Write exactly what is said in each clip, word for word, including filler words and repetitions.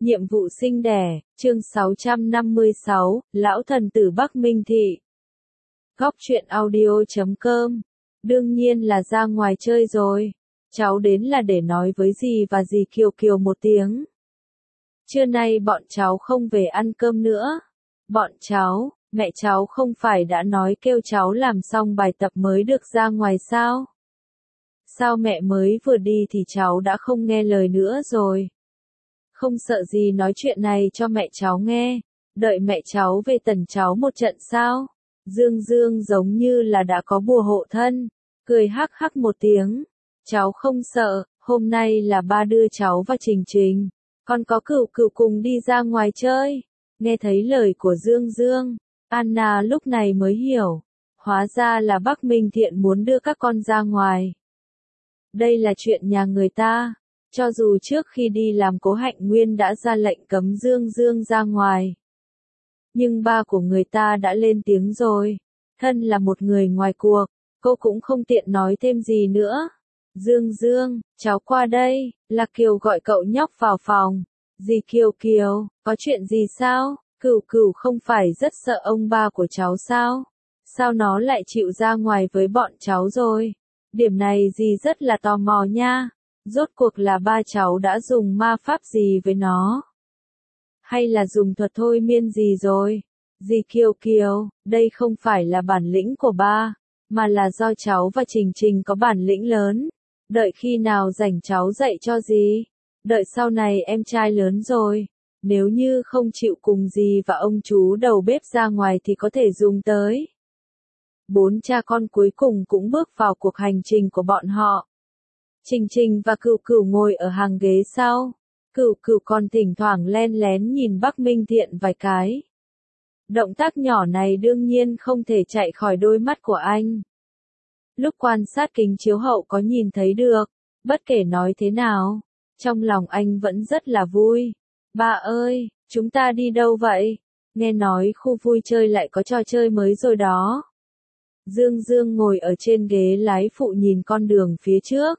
Nhiệm vụ sinh đẻ, chương sáu trăm năm mươi sáu, Lão thần tử Bắc Minh Thị. Góc truyện audio chấm com. Đương nhiên là ra ngoài chơi rồi. Cháu đến là để nói với dì và dì Kiều Kiều một tiếng. Trưa nay bọn cháu không về ăn cơm nữa. Bọn cháu, mẹ cháu không phải đã nói kêu cháu làm xong bài tập mới được ra ngoài sao? Sao mẹ mới vừa đi thì cháu đã không nghe lời nữa rồi? Không sợ gì nói chuyện này cho mẹ cháu nghe, đợi mẹ cháu về tần cháu một trận sao? Dương Dương giống như là đã có bùa hộ thân, cười hắc hắc một tiếng. Cháu không sợ, hôm nay là ba đưa cháu và Trình Trình, còn có Cửu Cửu cùng đi ra ngoài chơi. Nghe thấy lời của Dương Dương, Anna lúc này mới hiểu, hóa ra là Bắc Minh Thiện muốn đưa các con ra ngoài. Đây là chuyện nhà người ta. Cho dù trước khi đi làm Cố Hạnh Nguyên đã ra lệnh cấm Dương Dương ra ngoài. Nhưng ba của người ta đã lên tiếng rồi. Thân là một người ngoài cuộc, cô cũng không tiện nói thêm gì nữa. Dương Dương, cháu qua đây, là Kiều gọi cậu nhóc vào phòng. Dì Kiều Kiều, có chuyện gì sao? Cửu Cửu không phải rất sợ ông ba của cháu sao? Sao nó lại chịu ra ngoài với bọn cháu rồi? Điểm này dì rất là tò mò nha. Rốt cuộc là ba cháu đã dùng ma pháp gì với nó? Hay là dùng thuật thôi miên gì rồi? Dì Kiều Kiều, đây không phải là bản lĩnh của ba, mà là do cháu và Trình Trình có bản lĩnh lớn. Đợi khi nào rảnh cháu dạy cho dì. Đợi sau này em trai lớn rồi, nếu như không chịu cùng dì và ông chú đầu bếp ra ngoài thì có thể dùng tới. Bốn cha con cuối cùng cũng bước vào cuộc hành trình của bọn họ. Trình Trình và Cửu Cửu ngồi ở hàng ghế sau. Cửu Cửu còn thỉnh thoảng len lén nhìn Bắc Minh Thiện vài cái. Động tác nhỏ này đương nhiên không thể chạy khỏi đôi mắt của anh. Lúc quan sát kính chiếu hậu có nhìn thấy được, bất kể nói thế nào, trong lòng anh vẫn rất là vui. Ba ơi, chúng ta đi đâu vậy? Nghe nói khu vui chơi lại có trò chơi mới rồi đó. Dương Dương ngồi ở trên ghế lái phụ nhìn con đường phía trước.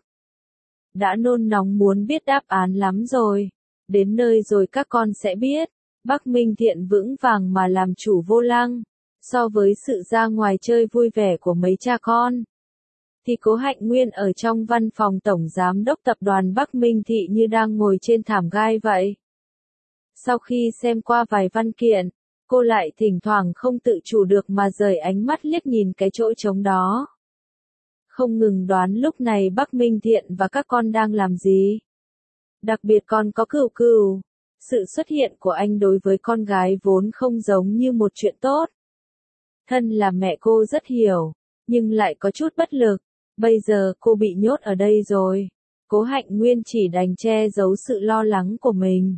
Đã nôn nóng muốn biết đáp án lắm rồi. Đến nơi rồi các con sẽ biết. Bắc Minh Thiện vững vàng mà làm chủ vô lăng. So với sự ra ngoài chơi vui vẻ của mấy cha con, thì Cố Hạnh Nguyên ở trong văn phòng tổng giám đốc tập đoàn Bắc Minh Thị như đang ngồi trên thảm gai vậy. Sau khi xem qua vài văn kiện, cô lại thỉnh thoảng không tự chủ được mà rời ánh mắt liếc nhìn cái chỗ trống đó. Không ngừng đoán lúc này Bắc Minh Thiện và các con đang làm gì. Đặc biệt còn có Cửu Cửu. Sự xuất hiện của anh đối với con gái vốn không giống như một chuyện tốt. Thân là mẹ cô rất hiểu, nhưng lại có chút bất lực. Bây giờ cô bị nhốt ở đây rồi. Cố Hạnh Nguyên chỉ đành che giấu sự lo lắng của mình.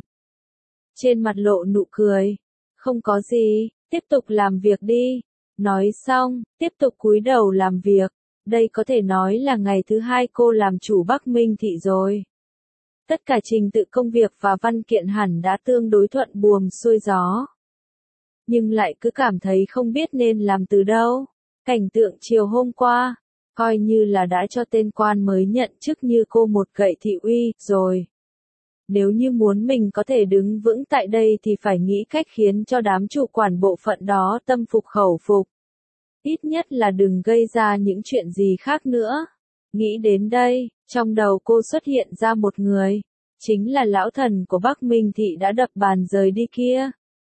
Trên mặt lộ nụ cười. Không có gì, tiếp tục làm việc đi. Nói xong, tiếp tục cúi đầu làm việc. Đây có thể nói là ngày thứ hai cô làm chủ Bắc Minh Thị rồi. Tất cả trình tự công việc và văn kiện hẳn đã tương đối thuận buồm xuôi gió. Nhưng lại cứ cảm thấy không biết nên làm từ đâu. Cảnh tượng chiều hôm qua, coi như là đã cho tên quan mới nhận chức như cô một gậy thị uy rồi. Nếu như muốn mình có thể đứng vững tại đây thì phải nghĩ cách khiến cho đám chủ quản bộ phận đó tâm phục khẩu phục. Ít nhất là đừng gây ra những chuyện gì khác nữa. Nghĩ đến đây, trong đầu cô xuất hiện ra một người. Chính là lão thần của Bắc Minh Thị đã đập bàn rời đi kia.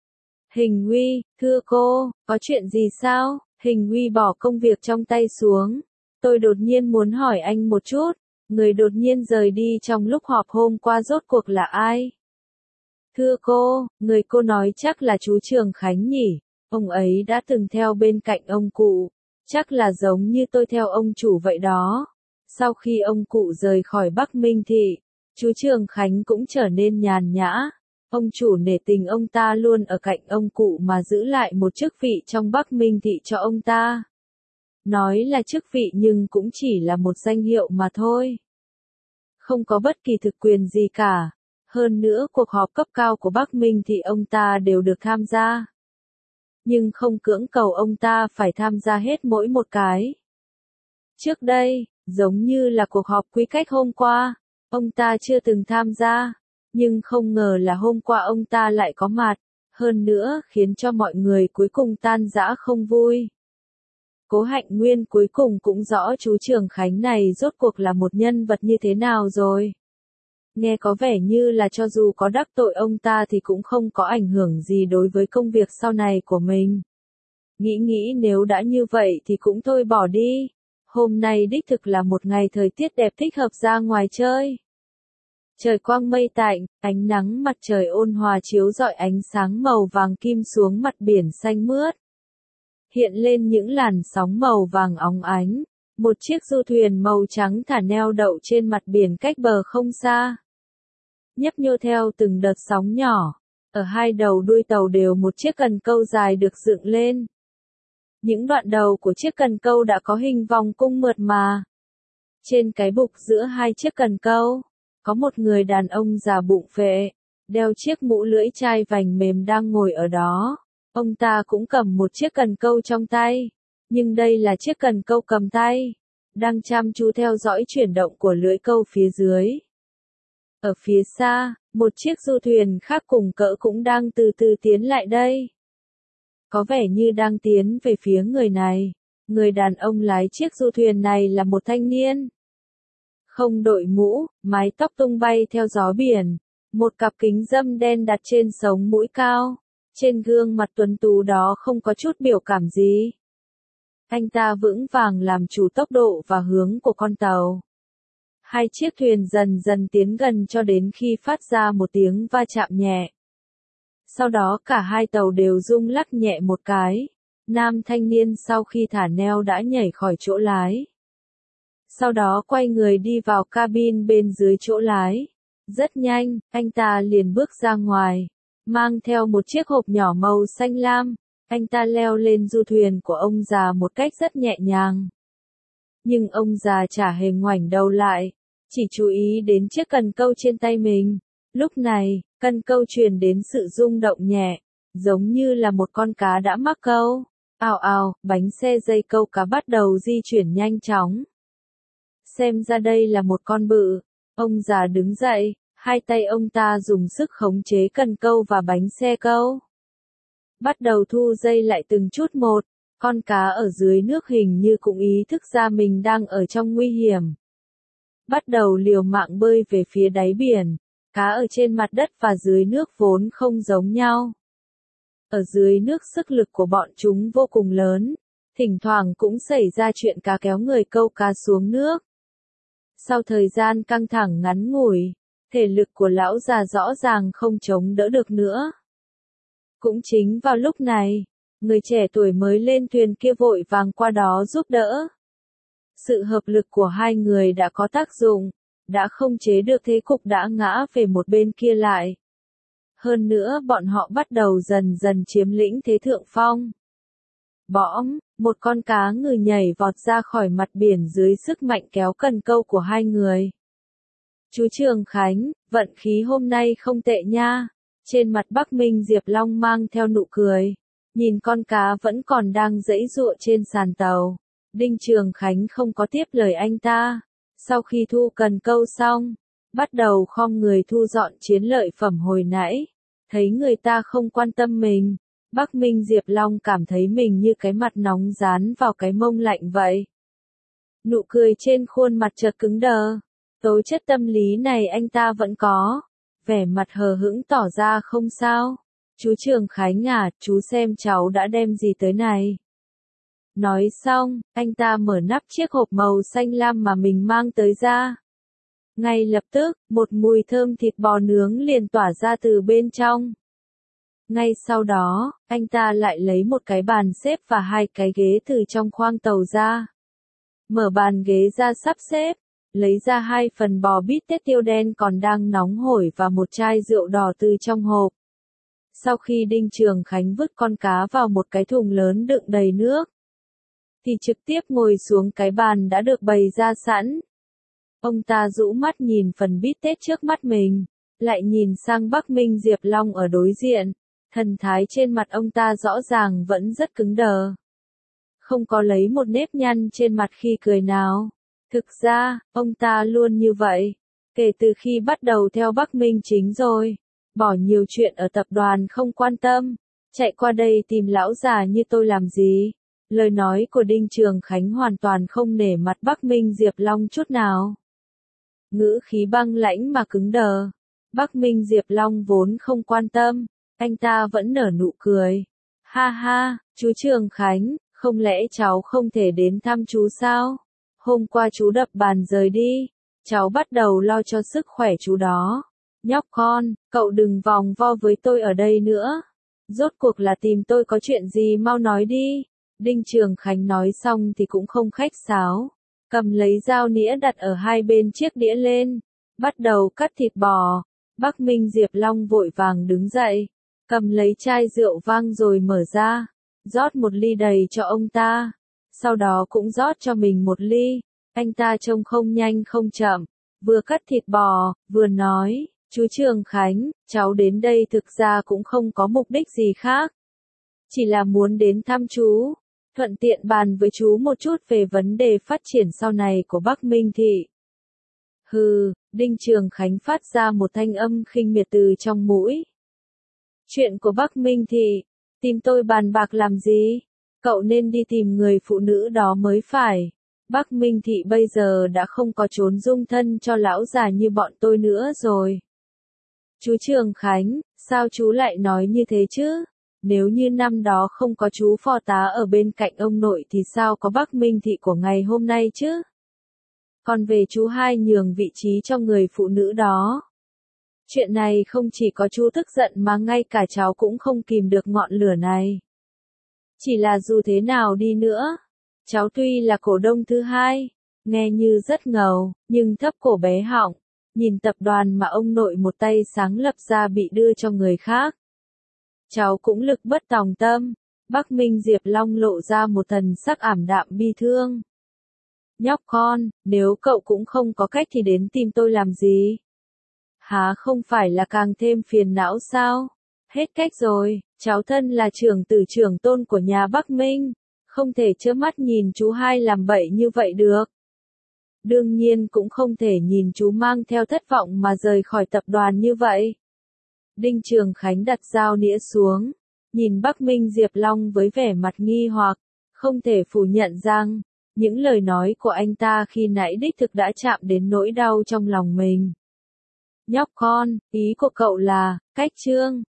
Hình Uy, thưa cô, có chuyện gì sao? Hình Uy bỏ công việc trong tay xuống. Tôi đột nhiên muốn hỏi anh một chút. Người đột nhiên rời đi trong lúc họp hôm qua rốt cuộc là ai? Thưa cô, người cô nói chắc là chú Trường Khánh nhỉ? Ông ấy đã từng theo bên cạnh ông cụ. Chắc là giống như tôi theo ông chủ vậy đó. Sau khi ông cụ rời khỏi Bắc Minh Thị, chú Trường Khánh cũng trở nên nhàn nhã. Ông chủ nể tình ông ta luôn ở cạnh ông cụ mà giữ lại một chức vị trong Bắc Minh Thị cho ông ta. Nói là chức vị nhưng cũng chỉ là một danh hiệu mà thôi. Không có bất kỳ thực quyền gì cả. Hơn nữa cuộc họp cấp cao của Bắc Minh Thị ông ta đều được tham gia. Nhưng không cưỡng cầu ông ta phải tham gia hết mỗi một cái. Trước đây, giống như là cuộc họp quy cách hôm qua, ông ta chưa từng tham gia. Nhưng không ngờ là hôm qua ông ta lại có mặt, hơn nữa khiến cho mọi người cuối cùng tan rã không vui. Cố Hạnh Nguyên cuối cùng cũng rõ chú Trường Khánh này rốt cuộc là một nhân vật như thế nào rồi. Nghe có vẻ như là cho dù có đắc tội ông ta thì cũng không có ảnh hưởng gì đối với công việc sau này của mình. Nghĩ nghĩ nếu đã như vậy thì cũng thôi bỏ đi. Hôm nay đích thực là một ngày thời tiết đẹp thích hợp ra ngoài chơi. Trời quang mây tạnh, ánh nắng mặt trời ôn hòa chiếu rọi ánh sáng màu vàng kim xuống mặt biển xanh mướt. Hiện lên những làn sóng màu vàng óng ánh. Một chiếc du thuyền màu trắng thả neo đậu trên mặt biển cách bờ không xa. Nhấp nhô theo từng đợt sóng nhỏ. Ở hai đầu đuôi tàu đều một chiếc cần câu dài được dựng lên. Những đoạn đầu của chiếc cần câu đã có hình vòng cung mượt mà. Trên cái bục giữa hai chiếc cần câu, có một người đàn ông già bụng phệ, đeo chiếc mũ lưỡi chai vành mềm đang ngồi ở đó. Ông ta cũng cầm một chiếc cần câu trong tay, nhưng đây là chiếc cần câu cầm tay, đang chăm chú theo dõi chuyển động của lưỡi câu phía dưới. Ở phía xa, một chiếc du thuyền khác cùng cỡ cũng đang từ từ tiến lại đây. Có vẻ như đang tiến về phía người này. Người đàn ông lái chiếc du thuyền này là một thanh niên. Không đội mũ, mái tóc tung bay theo gió biển. Một cặp kính râm đen đặt trên sống mũi cao. Trên gương mặt tuấn tú đó không có chút biểu cảm gì. Anh ta vững vàng làm chủ tốc độ và hướng của con tàu. Hai chiếc thuyền dần dần tiến gần cho đến khi phát ra một tiếng va chạm nhẹ. Sau đó cả hai tàu đều rung lắc nhẹ một cái. Nam thanh niên sau khi thả neo đã nhảy khỏi chỗ lái. Sau đó quay người đi vào cabin bên dưới chỗ lái. Rất nhanh, anh ta liền bước ra ngoài, mang theo một chiếc hộp nhỏ màu xanh lam. Anh ta leo lên du thuyền của ông già một cách rất nhẹ nhàng. Nhưng ông già chả hề ngoảnh đầu lại, chỉ chú ý đến chiếc cần câu trên tay mình. Lúc này, cần câu truyền đến sự rung động nhẹ, giống như là một con cá đã mắc câu. Ào ào, bánh xe dây câu cá bắt đầu di chuyển nhanh chóng. Xem ra đây là một con bự. Ông già đứng dậy, hai tay ông ta dùng sức khống chế cần câu và bánh xe câu. Bắt đầu thu dây lại từng chút một. Con cá ở dưới nước hình như cũng ý thức ra mình đang ở trong nguy hiểm. Bắt đầu liều mạng bơi về phía đáy biển. Cá ở trên mặt đất và dưới nước vốn không giống nhau. Ở dưới nước sức lực của bọn chúng vô cùng lớn. Thỉnh thoảng cũng xảy ra chuyện cá kéo người câu cá xuống nước. Sau thời gian căng thẳng ngắn ngủi, thể lực của lão già rõ ràng không chống đỡ được nữa. Cũng chính vào lúc này, người trẻ tuổi mới lên thuyền kia vội vàng qua đó giúp đỡ. Sự hợp lực của hai người đã có tác dụng, đã không chế được thế cục đã ngã về một bên kia lại. Hơn nữa bọn họ bắt đầu dần dần chiếm lĩnh thế thượng phong. Bõm, một con cá ngừ nhảy vọt ra khỏi mặt biển dưới sức mạnh kéo cần câu của hai người. Chú Trường Khánh, vận khí hôm nay không tệ nha. Trên mặt Bắc Minh Diệp Long mang theo nụ cười. Nhìn con cá vẫn còn đang giãy giụa trên sàn tàu. Đinh Trường Khánh không có tiếp lời anh ta. Sau khi thu cần câu xong, bắt đầu khom người thu dọn chiến lợi phẩm hồi nãy. Thấy người ta không quan tâm mình, Bắc Minh Diệp Long cảm thấy mình như cái mặt nóng dán vào cái mông lạnh vậy. Nụ cười trên khuôn mặt chợt cứng đờ. Tố chất tâm lý này anh ta vẫn có. Vẻ mặt hờ hững tỏ ra không sao. Chú Trường Khánh à, chú xem cháu đã đem gì tới này. Nói xong, anh ta mở nắp chiếc hộp màu xanh lam mà mình mang tới ra. Ngay lập tức, một mùi thơm thịt bò nướng liền tỏa ra từ bên trong. Ngay sau đó, anh ta lại lấy một cái bàn xếp và hai cái ghế từ trong khoang tàu ra. Mở bàn ghế ra sắp xếp, lấy ra hai phần bò bít tết tiêu đen còn đang nóng hổi và một chai rượu đỏ từ trong hộp. Sau khi Đinh Trường Khánh vứt con cá vào một cái thùng lớn đựng đầy nước, thì trực tiếp ngồi xuống cái bàn đã được bày ra sẵn. Ông ta rũ mắt nhìn phần bít tết trước mắt mình, lại nhìn sang Bắc Minh Diệp Long ở đối diện. Thần thái trên mặt ông ta rõ ràng vẫn rất cứng đờ. Không có lấy một nếp nhăn trên mặt khi cười nào. Thực ra, ông ta luôn như vậy. Kể từ khi bắt đầu theo Bắc Minh Chính rồi, bỏ nhiều chuyện ở tập đoàn không quan tâm, chạy qua đây tìm lão già như tôi làm gì? Lời nói của Đinh Trường Khánh hoàn toàn không nể mặt Bắc Minh Diệp Long chút nào. Ngữ khí băng lãnh mà cứng đờ. Bắc Minh Diệp Long vốn không quan tâm, anh ta vẫn nở nụ cười. Ha ha, chú Trường Khánh, không lẽ cháu không thể đến thăm chú sao? Hôm qua chú đập bàn rời đi, cháu bắt đầu lo cho sức khỏe chú đó. Nhóc con, cậu đừng vòng vo với tôi ở đây nữa. Rốt cuộc là tìm tôi có chuyện gì mau nói đi. Đinh Trường Khánh nói xong thì cũng không khách sáo. Cầm lấy dao nĩa đặt ở hai bên chiếc đĩa lên. Bắt đầu cắt thịt bò. Bắc Minh Diệp Long vội vàng đứng dậy. Cầm lấy chai rượu vang rồi mở ra. Rót một ly đầy cho ông ta. Sau đó cũng rót cho mình một ly. Anh ta trông không nhanh không chậm. Vừa cắt thịt bò, vừa nói. Chú Trường Khánh, cháu đến đây thực ra cũng không có mục đích gì khác. Chỉ là muốn đến thăm chú, thuận tiện bàn với chú một chút về vấn đề phát triển sau này của Bắc Minh Thị. Hừ, Đinh Trường Khánh phát ra một thanh âm khinh miệt từ trong mũi. Chuyện của Bắc Minh Thị, tìm tôi bàn bạc làm gì? Cậu nên đi tìm người phụ nữ đó mới phải. Bắc Minh Thị bây giờ đã không có trốn dung thân cho lão già như bọn tôi nữa rồi. Chú Trường Khánh, sao chú lại nói như thế chứ? Nếu như năm đó không có chú phó tá ở bên cạnh ông nội thì sao có Bắc Minh Thị của ngày hôm nay chứ? Còn về chú hai nhường vị trí cho người phụ nữ đó. Chuyện này không chỉ có chú tức giận mà ngay cả cháu cũng không kìm được ngọn lửa này. Chỉ là dù thế nào đi nữa, cháu tuy là cổ đông thứ hai, nghe như rất ngầu, nhưng thấp cổ bé họng. Nhìn tập đoàn mà ông nội một tay sáng lập ra bị đưa cho người khác. Cháu cũng lực bất tòng tâm. Bắc Minh Diệp Long lộ ra một thần sắc ảm đạm bi thương. Nhóc con, nếu cậu cũng không có cách thì đến tìm tôi làm gì? Há không phải là càng thêm phiền não sao? Hết cách rồi, cháu thân là trưởng tử trưởng tôn của nhà Bắc Minh. Không thể trơ mắt nhìn chú hai làm bậy như vậy được. Đương nhiên cũng không thể nhìn chú mang theo thất vọng mà rời khỏi tập đoàn như vậy. Đinh Trường Khánh đặt dao nĩa xuống, nhìn Bắc Minh Diệp Long với vẻ mặt nghi hoặc, không thể phủ nhận rằng, những lời nói của anh ta khi nãy đích thực đã chạm đến nỗi đau trong lòng mình. Nhóc con, ý của cậu là, cách trương,